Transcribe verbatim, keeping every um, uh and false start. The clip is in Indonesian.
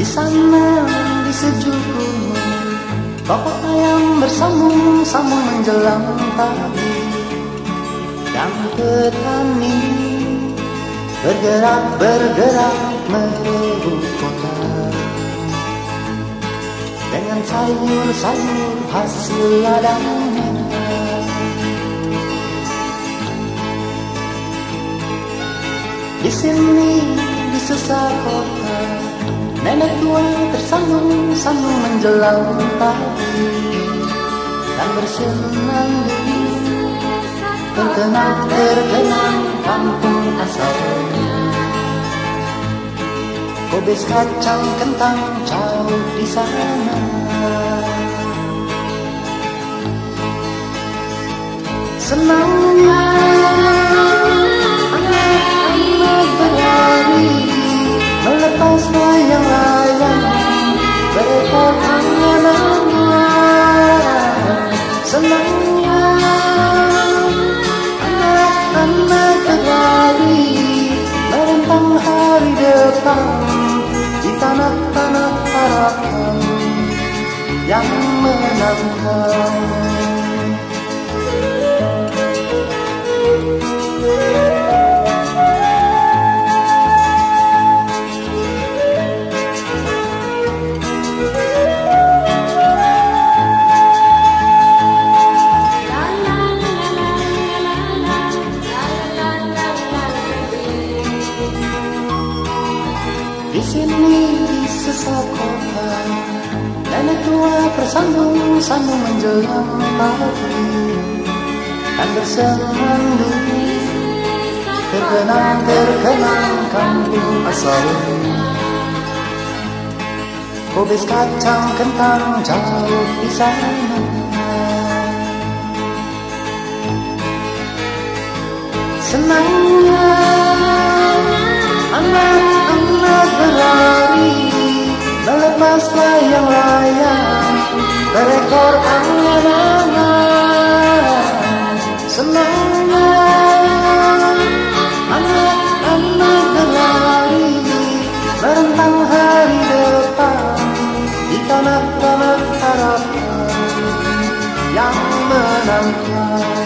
Di sana di sejuk gunung, toko ayam bersambung-sambung menjelang pagi. Dan petani bergerak-bergerak merebut kota dengan sayur-sayur hasil ladangnya. Di sini di sesa kota, nenek tua tersambung-sambung menjelang pagi dan bersenandung terkenang-terkenang kampung asalnya. Kobis kacang kentang jauh di sana. Senangnya anak-anak berlari melepas layang-layang berekor angan-angan. Senangnya anak-anak berlari merentang hari depan di tanah-tanah harapan yang menantang. Di sini di sesa kota, nenek tua bersambung-sambung menjelang pagi dan bersenandung terkenang-terkenang kampung asalnya. Kobis kacang kentang jauh di sana. Senangnya anak-anak berlari melepas layang-layang berekor angan-angan. Senangnya anak-anak berlari merentang hari depan di tanah-tanah harapan yang menantang.